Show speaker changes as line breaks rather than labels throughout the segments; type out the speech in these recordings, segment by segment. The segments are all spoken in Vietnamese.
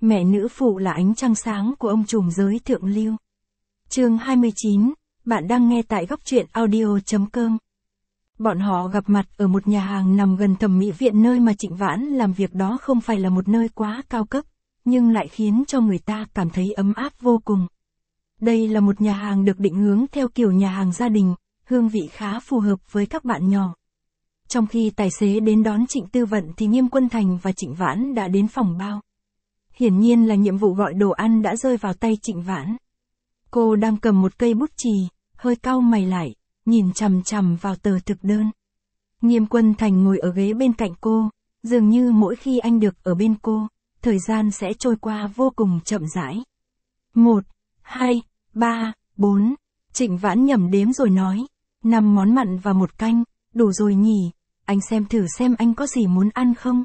mẹ nữ phụ là ánh trăng sáng của ông trùm giới thượng lưu. Chương 29, bạn đang nghe tại góc truyện audio.com. Bọn họ gặp mặt ở một nhà hàng nằm gần thẩm mỹ viện nơi mà Trịnh Vãn làm việc. Đó không phải là một nơi quá cao cấp, nhưng lại khiến cho người ta cảm thấy ấm áp vô cùng. Đây là một nhà hàng được định hướng theo kiểu nhà hàng gia đình, hương vị khá phù hợp với các bạn nhỏ. Trong khi tài xế đến đón Trịnh Tư Vận thì Nghiêm Quân Thành và Trịnh Vãn đã đến phòng bao. Hiển nhiên là nhiệm vụ gọi đồ ăn đã rơi vào tay Trịnh Vãn. Cô đang cầm một cây bút chì, hơi cau mày lại, nhìn chằm chằm vào tờ thực đơn. Nghiêm Quân Thành ngồi ở ghế bên cạnh cô, dường như mỗi khi anh được ở bên cô, thời gian sẽ trôi qua vô cùng chậm rãi. 1, 2, 3, 4, Trịnh Vãn nhẩm đếm rồi nói, 5 món mặn và 1 canh, đủ rồi nhỉ, anh xem thử xem anh có gì muốn ăn không.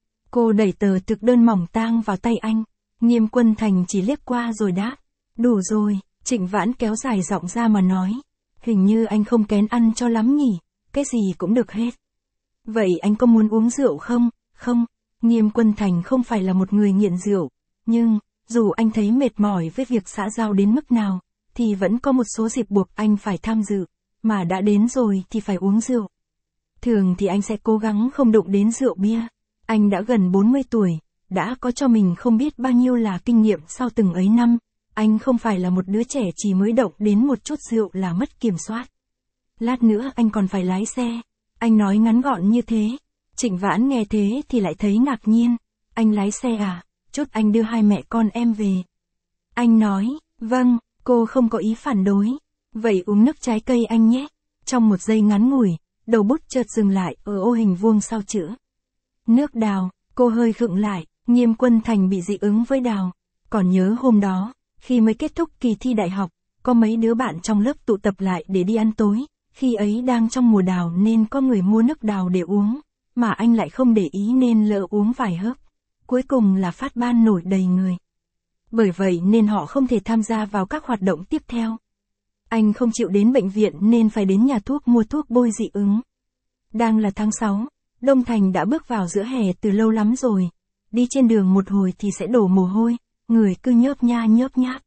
Cô đẩy tờ thực đơn mỏng tang vào tay anh, Nghiêm Quân Thành chỉ liếc qua rồi đáp, đủ rồi. Trịnh Vãn kéo dài giọng ra mà nói, hình như anh không kén ăn cho lắm nhỉ, cái gì cũng được hết. Vậy anh có muốn uống rượu không? Không, Nghiêm Quân Thành không phải là một người nghiện rượu, nhưng, dù anh thấy mệt mỏi với việc xã giao đến mức nào, thì vẫn có một số dịp buộc anh phải tham dự, mà đã đến rồi thì phải uống rượu. Thường thì anh sẽ cố gắng không đụng đến rượu bia. Anh đã gần 40 tuổi, đã có cho mình không biết bao nhiêu là kinh nghiệm sau từng ấy năm. Anh không phải là một đứa trẻ chỉ mới động đến một chút rượu là mất kiểm soát. Lát nữa anh còn phải lái xe. Anh nói ngắn gọn như thế. Trịnh Vãn nghe thế thì lại thấy ngạc nhiên. Anh lái xe à? Chút anh đưa hai mẹ con em về. Anh nói, vâng, cô không có ý phản đối. Vậy uống nước trái cây anh nhé. Trong một giây ngắn ngủi, đầu bút chợt dừng lại ở ô hình vuông sau chữ nước đào. Cô hơi khựng lại. Nghiêm Quân Thành bị dị ứng với đào. Còn nhớ hôm đó, khi mới kết thúc kỳ thi đại học, có mấy đứa bạn trong lớp tụ tập lại để đi ăn tối, khi ấy đang trong mùa đào nên có người mua nước đào để uống, mà anh lại không để ý nên lỡ uống vài hớp. Cuối cùng là phát ban nổi đầy người. Bởi vậy nên họ không thể tham gia vào các hoạt động tiếp theo. Anh không chịu đến bệnh viện nên phải đến nhà thuốc mua thuốc bôi dị ứng. Đang là tháng 6, Đông Thành đã bước vào giữa hè từ lâu lắm rồi. Đi trên đường một hồi thì sẽ đổ mồ hôi, người cứ nhớp nháp.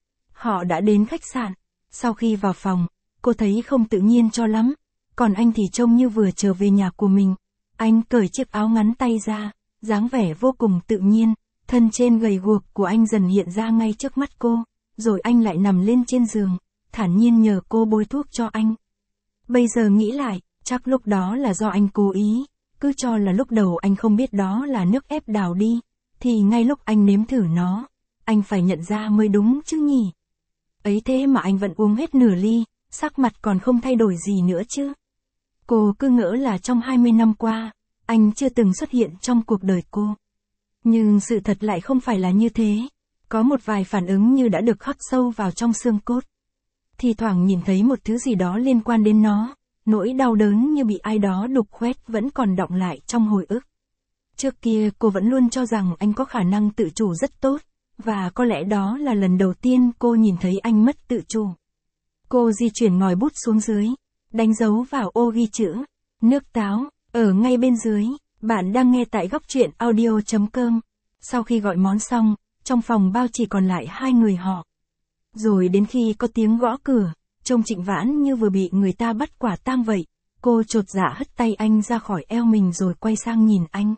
Họ đã đến khách sạn. Sau khi vào phòng, cô thấy không tự nhiên cho lắm. Còn anh thì trông như vừa trở về nhà của mình. Anh cởi chiếc áo ngắn tay ra, dáng vẻ vô cùng tự nhiên. Thân trên gầy guộc của anh dần hiện ra ngay trước mắt cô. Rồi anh lại nằm lên trên giường, thản nhiên nhờ cô bôi thuốc cho anh. Bây giờ nghĩ lại, chắc lúc đó là do anh cố ý. Cứ cho là lúc đầu anh không biết đó là nước ép đào đi. Thì ngay lúc anh nếm thử nó, anh phải nhận ra mới đúng chứ nhỉ. Ấy thế mà anh vẫn uống hết nửa ly, sắc mặt còn không thay đổi gì nữa chứ. Cô cứ ngỡ là trong 20 năm qua, anh chưa từng xuất hiện trong cuộc đời cô. Nhưng sự thật lại không phải là như thế. Có một vài phản ứng như đã được khắc sâu vào trong xương cốt. Thì thoảng nhìn thấy một thứ gì đó liên quan đến nó, nỗi đau đớn như bị ai đó đục khoét vẫn còn đọng lại trong hồi ức. Trước kia cô vẫn luôn cho rằng anh có khả năng tự chủ rất tốt. Và có lẽ đó là lần đầu tiên cô nhìn thấy anh mất tự chủ. Cô di chuyển ngòi bút xuống dưới, đánh dấu vào ô ghi chữ nước táo, ở ngay bên dưới. Bạn đang nghe tại góc truyện audio.com. Sau khi gọi món xong, trong phòng bao chỉ còn lại hai người họ. Rồi đến khi có tiếng gõ cửa, trông Trịnh Vãn như vừa bị người ta bắt quả tang vậy. Cô chột dạ hất tay anh ra khỏi eo mình rồi quay sang nhìn anh.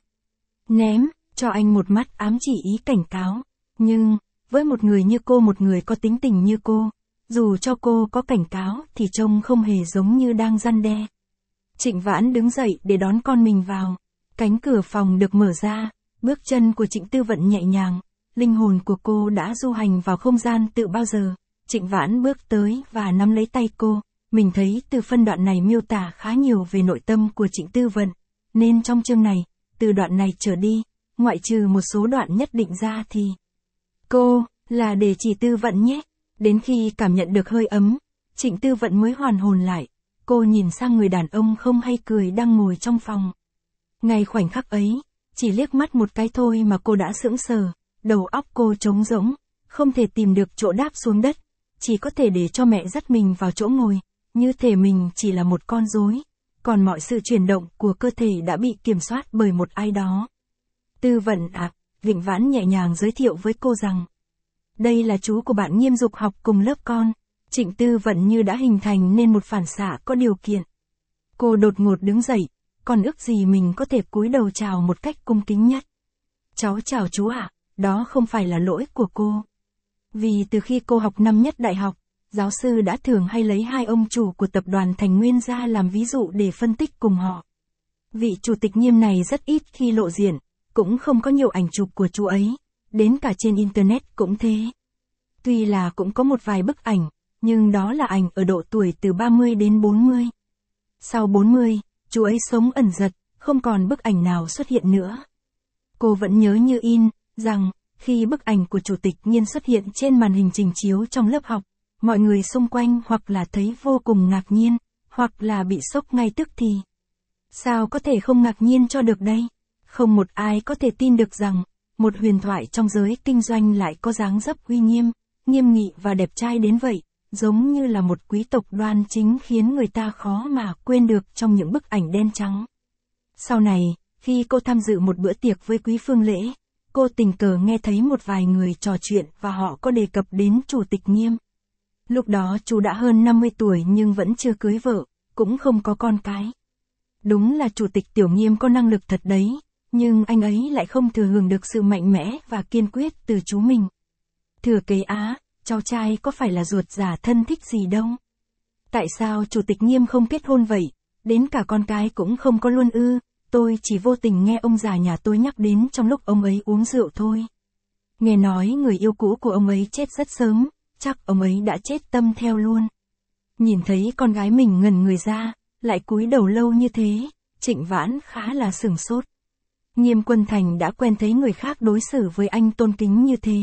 Ném cho anh một mắt ám chỉ ý cảnh cáo. Nhưng, với một người như cô, một người có tính tình như cô, dù cho cô có cảnh cáo thì trông không hề giống như đang răn đe. Trịnh Vãn đứng dậy để đón con mình vào. Cánh cửa phòng được mở ra, bước chân của Trịnh Tư Vận nhẹ nhàng, linh hồn của cô đã du hành vào không gian tự bao giờ. Trịnh Vãn bước tới và nắm lấy tay cô. Mình thấy từ phân đoạn này miêu tả khá nhiều về nội tâm của Trịnh Tư Vận, nên trong chương này, từ đoạn này trở đi, ngoại trừ một số đoạn nhất định ra thì cô, là để chỉ Tư Vận nhé. Đến khi cảm nhận được hơi ấm, Trịnh Tư Vận mới hoàn hồn lại. Cô nhìn sang người đàn ông không hay cười đang ngồi trong phòng. Ngay khoảnh khắc ấy, chỉ liếc mắt một cái thôi mà cô đã sững sờ. Đầu óc cô trống rỗng, không thể tìm được chỗ đáp xuống đất. Chỉ có thể để cho mẹ dắt mình vào chỗ ngồi, như thể mình chỉ là một con rối. Còn mọi sự chuyển động của cơ thể đã bị kiểm soát bởi một ai đó. Tư Vận à, Vịnh Vãn nhẹ nhàng giới thiệu với cô rằng, đây là chú của bạn Nghiêm Dục học cùng lớp con. Trịnh Tư Vận như đã hình thành nên một phản xạ có điều kiện. Cô đột ngột đứng dậy, còn ước gì mình có thể cúi đầu chào một cách cung kính nhất. Cháu chào chú ạ, đó không phải là lỗi của cô. Vì từ khi cô học năm nhất đại học, giáo sư đã thường hay lấy hai ông chủ của tập đoàn Thành Nguyên ra làm ví dụ để phân tích cùng họ. Vị chủ tịch Nghiêm này rất ít khi lộ diện, cũng không có nhiều ảnh chụp của chú ấy, đến cả trên Internet cũng thế. Tuy là cũng có một vài bức ảnh, nhưng đó là ảnh ở độ tuổi từ 30 đến 40. Sau 40, chú ấy sống ẩn dật, không còn bức ảnh nào xuất hiện nữa. Cô vẫn nhớ như in, rằng, khi bức ảnh của Chủ tịch Nghiêm xuất hiện trên màn hình trình chiếu trong lớp học, mọi người xung quanh hoặc là thấy vô cùng ngạc nhiên, hoặc là bị sốc ngay tức thì. Sao có thể không ngạc nhiên cho được đây? Không một ai có thể tin được rằng, một huyền thoại trong giới kinh doanh lại có dáng dấp uy nghiêm, nghiêm nghị và đẹp trai đến vậy, giống như là một quý tộc đoan chính khiến người ta khó mà quên được trong những bức ảnh đen trắng. Sau này, khi cô tham dự một bữa tiệc với Quý Phương Lễ, cô tình cờ nghe thấy một vài người trò chuyện và họ có đề cập đến Chủ tịch Nghiêm. Lúc đó chú đã hơn 50 tuổi nhưng vẫn chưa cưới vợ, cũng không có con cái. Đúng là Chủ tịch Tiểu Nghiêm có năng lực thật đấy, nhưng anh ấy lại không thừa hưởng được sự mạnh mẽ và kiên quyết từ chú mình. Thừa kế á, cháu trai có phải là ruột già thân thích gì đâu. Tại sao Chủ tịch Nghiêm không kết hôn vậy, đến cả con cái cũng không có luôn ư? Tôi chỉ vô tình nghe ông già nhà tôi nhắc đến trong lúc ông ấy uống rượu thôi. Nghe nói người yêu cũ của ông ấy chết rất sớm, chắc ông ấy đã chết tâm theo luôn. Nhìn thấy con gái mình ngẩn người ra, lại cúi đầu lâu như thế, Trịnh Vãn khá là sửng sốt. Nghiêm Quân Thành đã quen thấy người khác đối xử với anh tôn kính như thế.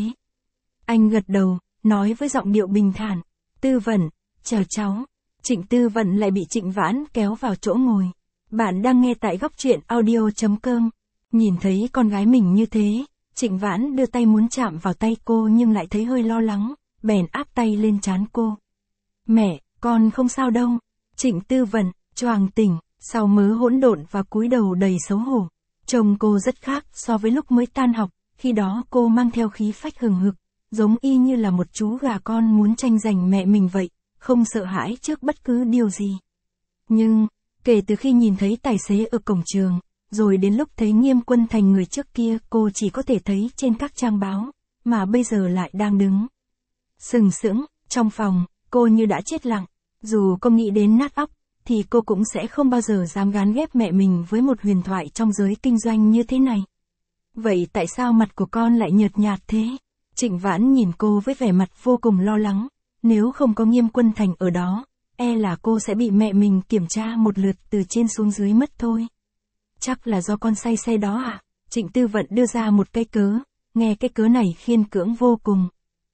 Anh gật đầu, nói với giọng điệu bình thản, Tư Vận, chào cháu. Trịnh Tư Vận lại bị Trịnh Vãn kéo vào chỗ ngồi. Bạn đang nghe tại góc truyện audio.com. Nhìn thấy con gái mình như thế, Trịnh Vãn đưa tay muốn chạm vào tay cô nhưng lại thấy hơi lo lắng, bèn áp tay lên trán cô. Mẹ, con không sao đâu. Trịnh Tư Vận, choàng tỉnh, sau mớ hỗn độn và cúi đầu đầy xấu hổ. Trông cô rất khác so với lúc mới tan học, khi đó cô mang theo khí phách hừng hực, giống y như là một chú gà con muốn tranh giành mẹ mình vậy, không sợ hãi trước bất cứ điều gì. Nhưng, kể từ khi nhìn thấy tài xế ở cổng trường, rồi đến lúc thấy Nghiêm Quân Thành người trước kia cô chỉ có thể thấy trên các trang báo, mà bây giờ lại đang đứng sừng sững, trong phòng, cô như đã chết lặng. Dù cô nghĩ đến nát óc, thì cô cũng sẽ không bao giờ dám gán ghép mẹ mình với một huyền thoại trong giới kinh doanh như thế này. Vậy tại sao mặt của con lại nhợt nhạt thế? Trịnh Vãn nhìn cô với vẻ mặt vô cùng lo lắng, nếu không có Nghiêm Quân Thành ở đó, e là cô sẽ bị mẹ mình kiểm tra một lượt từ trên xuống dưới mất thôi. Chắc là do con say xe đó à? Trịnh Tư Vận đưa ra một cái cớ, nghe cái cớ này khiên cưỡng vô cùng.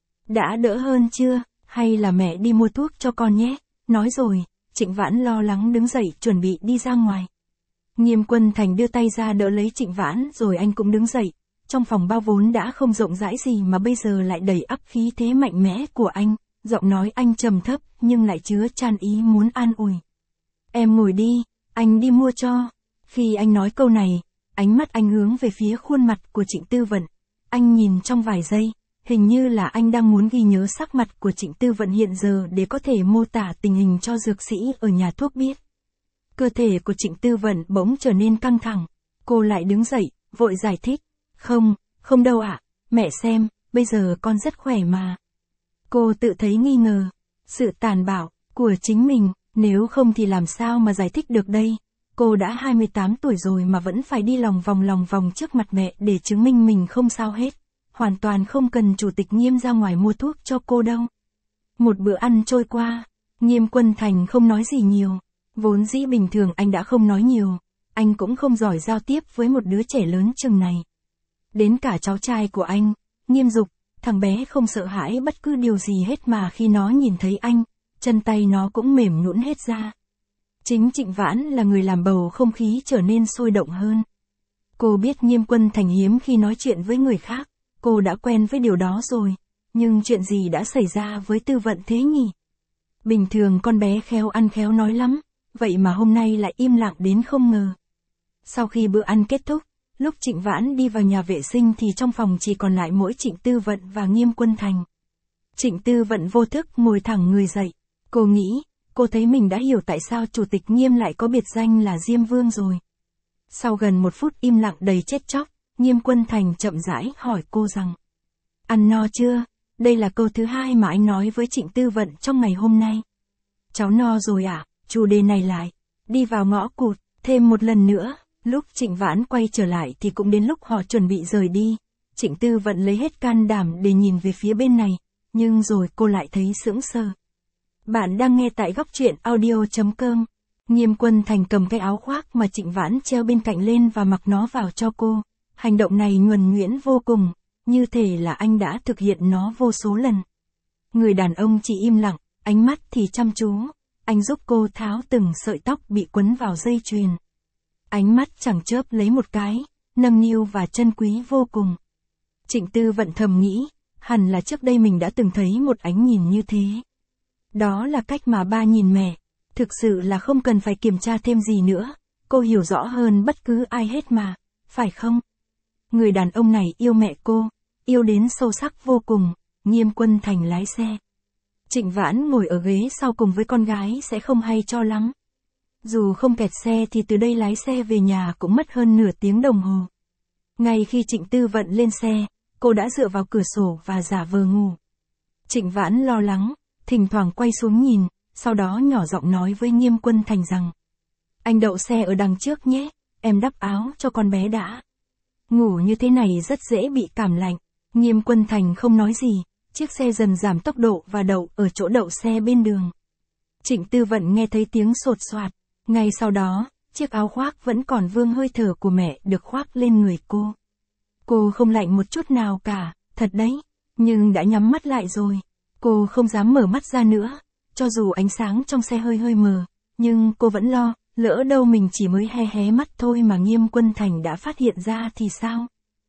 Đã đỡ hơn chưa, hay là mẹ đi mua thuốc cho con nhé? Nói rồi, Trịnh Vãn lo lắng đứng dậy chuẩn bị đi ra ngoài. Nghiêm Quân Thành đưa tay ra đỡ lấy Trịnh Vãn rồi anh cũng đứng dậy. Trong phòng bao vốn đã không rộng rãi gì mà bây giờ lại đầy ắp khí thế mạnh mẽ của anh, giọng nói anh trầm thấp nhưng lại chứa chan ý muốn an ủi. Em ngồi đi, anh đi mua cho. Khi anh nói câu này, ánh mắt anh hướng về phía khuôn mặt của Trịnh Tư Vận. Anh nhìn trong vài giây, hình như là anh đang muốn ghi nhớ sắc mặt của Trịnh Tư Vận hiện giờ để có thể mô tả tình hình cho dược sĩ ở nhà thuốc biết. Cơ thể của Trịnh Tư Vận bỗng trở nên căng thẳng. Cô lại đứng dậy, vội giải thích. Không đâu ạ, mẹ xem, bây giờ con rất khỏe mà. Cô tự thấy nghi ngờ, sự tàn bạo của chính mình, nếu không thì làm sao mà giải thích được đây. Cô đã 28 tuổi rồi mà vẫn phải đi lòng vòng trước mặt mẹ để chứng minh mình không sao hết. Hoàn toàn không cần Chủ tịch Nghiêm ra ngoài mua thuốc cho cô đâu. Một bữa ăn trôi qua, Nghiêm Quân Thành không nói gì nhiều. Vốn dĩ bình thường anh đã không nói nhiều, anh cũng không giỏi giao tiếp với một đứa trẻ lớn chừng này. Đến cả cháu trai của anh, Nghiêm Dục, thằng bé không sợ hãi bất cứ điều gì hết mà khi nó nhìn thấy anh, chân tay nó cũng mềm nhũn hết ra. Chính Trịnh Vãn là người làm bầu không khí trở nên sôi động hơn. Cô biết Nghiêm Quân Thành hiếm khi nói chuyện với người khác, cô đã quen với điều đó rồi, nhưng chuyện gì đã xảy ra với Tư Vận thế nhỉ? Bình thường con bé khéo ăn khéo nói lắm, vậy mà hôm nay lại im lặng đến không ngờ. Sau khi bữa ăn kết thúc, Lúc Trịnh Vãn đi vào nhà vệ sinh thì trong phòng chỉ còn lại mỗi Trịnh Tư Vận và Nghiêm Quân Thành. Trịnh Tư Vận vô thức ngồi thẳng người dậy. Cô nghĩ, cô thấy mình đã hiểu tại sao Chủ tịch Nghiêm lại có biệt danh là Diêm Vương rồi. Sau gần 1 phút im lặng đầy chết chóc, Nghiêm Quân Thành chậm rãi hỏi cô rằng: Ăn no chưa? Đây là câu thứ 2 mà anh nói với Trịnh Tư Vận trong ngày hôm nay. Cháu no rồi ạ, chủ đề này lại. Đi vào ngõ cụt, thêm một lần nữa. Lúc Trịnh Vãn quay trở lại thì cũng đến lúc họ chuẩn bị rời đi. Trịnh Tư Vận lấy hết can đảm để nhìn về phía bên này, nhưng rồi cô lại thấy sững sờ. Bạn đang nghe tại góc truyện audio.com. Nghiêm Quân Thành cầm cái áo khoác mà Trịnh Vãn treo bên cạnh lên và mặc nó vào cho cô. Hành động này nhuần nhuyễn vô cùng, như thể là anh đã thực hiện nó vô số lần. Người đàn ông chỉ im lặng, ánh mắt thì chăm chú. Anh giúp cô tháo từng sợi tóc bị quấn vào dây chuyền. Ánh mắt chẳng chớp lấy một cái, nâng niu và chân quý vô cùng. Trịnh Tư Vận thầm nghĩ, hẳn là trước đây mình đã từng thấy một ánh nhìn như thế. Đó là cách mà ba nhìn mẹ. Thực sự là không cần phải kiểm tra thêm gì nữa. Cô hiểu rõ hơn bất cứ ai hết mà, phải không? Người đàn ông này yêu mẹ cô, yêu đến sâu sắc vô cùng. Nghiêm Quân Thành lái xe. Trịnh Vãn ngồi ở ghế sau cùng với con gái sẽ không hay cho lắm. Dù không kẹt xe thì từ đây lái xe về nhà cũng mất hơn nửa tiếng đồng hồ. Ngay khi Trịnh Tư Vận lên xe, cô đã dựa vào cửa sổ và giả vờ ngủ. Trịnh Vãn lo lắng, thỉnh thoảng quay xuống nhìn, sau đó nhỏ giọng nói với Nghiêm Quân Thành rằng: Anh đậu xe ở đằng trước nhé, em đắp áo cho con bé đã. Ngủ như thế này rất dễ bị cảm lạnh. Nghiêm Quân Thành không nói gì, chiếc xe dần giảm tốc độ và đậu ở chỗ đậu xe bên đường. Trịnh Tư Vận nghe thấy tiếng sột soạt. Ngay sau đó, chiếc áo khoác vẫn còn vương hơi thở của mẹ được khoác lên người cô. Cô không lạnh một chút nào cả, thật đấy, nhưng đã nhắm mắt lại rồi. Cô không dám mở mắt ra nữa, cho dù ánh sáng trong xe hơi hơi mờ, nhưng cô vẫn lo, lỡ đâu mình chỉ mới hé hé mắt thôi mà Nghiêm Quân Thành đã phát hiện ra thì sao?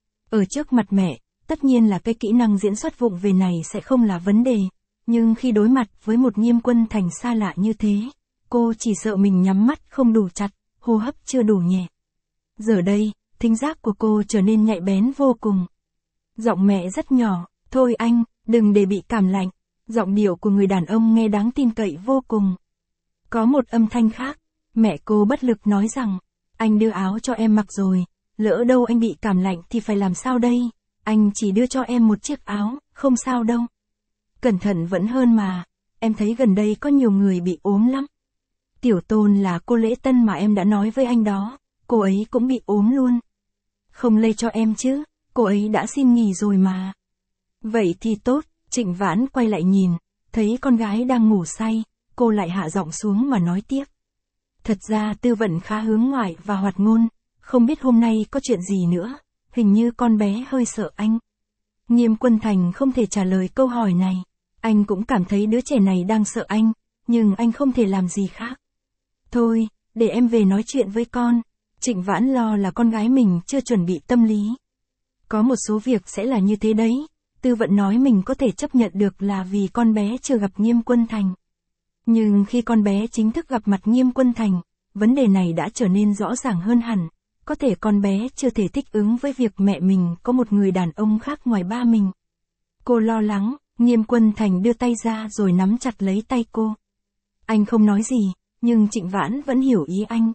Ở trước mặt mẹ, tất nhiên là cái kỹ năng diễn xuất vụng về này sẽ không là vấn đề, nhưng khi đối mặt với một Nghiêm Quân Thành xa lạ như thế, cô chỉ sợ mình nhắm mắt không đủ chặt, hô hấp chưa đủ nhẹ. Giờ đây, thính giác của cô trở nên nhạy bén vô cùng. Giọng mẹ rất nhỏ, thôi anh, đừng để bị cảm lạnh. Giọng điệu của người đàn ông nghe đáng tin cậy vô cùng. Có một âm thanh khác, mẹ cô bất lực nói rằng, anh đưa áo cho em mặc rồi, lỡ đâu anh bị cảm lạnh thì phải làm sao đây, anh chỉ đưa cho em một chiếc áo, không sao đâu. Cẩn thận vẫn hơn mà, em thấy gần đây có nhiều người bị ốm lắm. Tiểu Tôn là cô lễ tân mà em đã nói với anh đó, cô ấy cũng bị ốm luôn. Không lây cho em chứ, cô ấy đã xin nghỉ rồi mà. Vậy thì tốt. Trịnh Vãn quay lại nhìn, thấy con gái đang ngủ say, cô lại hạ giọng xuống mà nói tiếp. Thật ra Tư Vận khá hướng ngoại và hoạt ngôn, không biết hôm nay có chuyện gì nữa, hình như con bé hơi sợ anh. Nghiêm Quân Thành không thể trả lời câu hỏi này, anh cũng cảm thấy đứa trẻ này đang sợ anh, nhưng anh không thể làm gì khác. Thôi, để em về nói chuyện với con. Trịnh Vãn lo là con gái mình chưa chuẩn bị tâm lý. Có một số việc sẽ là như thế đấy. Tư Vận nói mình có thể chấp nhận được là vì con bé chưa gặp Nghiêm Quân Thành. Nhưng khi con bé chính thức gặp mặt Nghiêm Quân Thành, vấn đề này đã trở nên rõ ràng hơn hẳn. Có thể con bé chưa thể thích ứng với việc mẹ mình có một người đàn ông khác ngoài ba mình. Cô lo lắng, Nghiêm Quân Thành đưa tay ra rồi nắm chặt lấy tay cô. Anh không nói gì, nhưng Trịnh Vãn vẫn hiểu ý anh.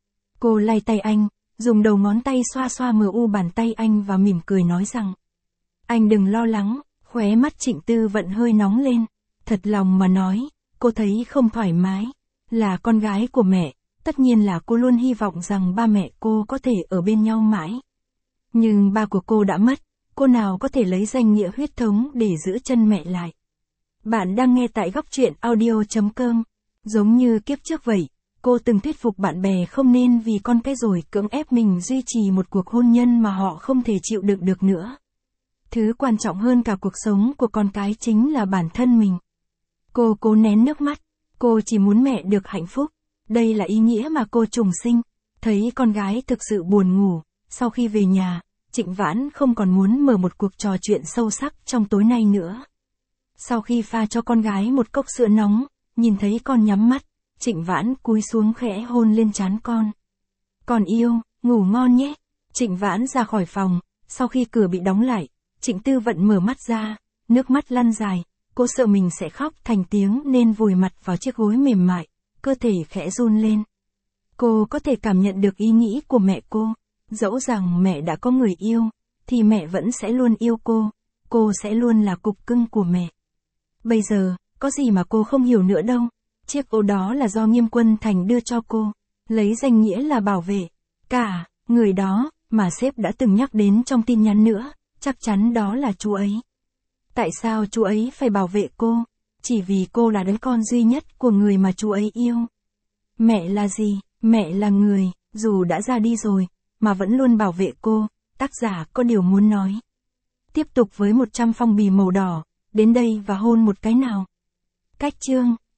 Cô lay tay anh, dùng đầu ngón tay xoa xoa mờ u bàn tay anh và mỉm cười nói rằng: Anh đừng lo lắng. Khóe mắt Trịnh Tư Vận hơi nóng lên. Thật lòng mà nói, cô thấy không thoải mái. Là con gái của mẹ, tất nhiên là cô luôn hy vọng rằng ba mẹ cô có thể ở bên nhau mãi. Nhưng ba của cô đã mất, cô nào có thể lấy danh nghĩa huyết thống để giữ chân mẹ lại. Bạn đang nghe tại góc truyện audio.com. Giống như kiếp trước vậy, cô từng thuyết phục bạn bè không nên vì con cái rồi cưỡng ép mình duy trì một cuộc hôn nhân mà họ không thể chịu đựng được nữa. Thứ quan trọng hơn cả cuộc sống của con cái chính là bản thân mình. Cô cố nén nước mắt, cô chỉ muốn mẹ được hạnh phúc. Đây là ý nghĩa mà cô trùng sinh. Thấy con gái thực sự buồn ngủ, sau khi về nhà, Trịnh Vãn không còn muốn mở một cuộc trò chuyện sâu sắc trong tối nay nữa. Sau khi pha cho con gái một cốc sữa nóng, nhìn thấy con nhắm mắt, Trịnh Vãn cúi xuống khẽ hôn lên trán con. Con yêu, ngủ ngon nhé. Trịnh Vãn ra khỏi phòng, sau khi cửa bị đóng lại, Trịnh Tư Vận mở mắt ra, nước mắt lăn dài, cô sợ mình sẽ khóc thành tiếng nên vùi mặt vào chiếc gối mềm mại, cơ thể khẽ run lên. Cô có thể cảm nhận được ý nghĩ của mẹ cô, dẫu rằng mẹ đã có người yêu, thì mẹ vẫn sẽ luôn yêu cô sẽ luôn là cục cưng của mẹ. Bây giờ, có gì mà cô không hiểu nữa đâu, chiếc ô đó là do Nghiêm Quân Thành đưa cho cô, lấy danh nghĩa là bảo vệ. Cả, người đó, mà sếp đã từng nhắc đến trong tin nhắn nữa, chắc chắn đó là chú ấy. Tại sao chú ấy phải bảo vệ cô? Chỉ vì cô là đứa con duy nhất của người mà chú ấy yêu. Mẹ là gì? Mẹ là người, dù đã ra đi rồi, mà vẫn luôn bảo vệ cô. Tác giả có điều muốn nói. Tiếp tục với 100 phong bì màu đỏ, đến đây và hôn một cái nào. Cách chương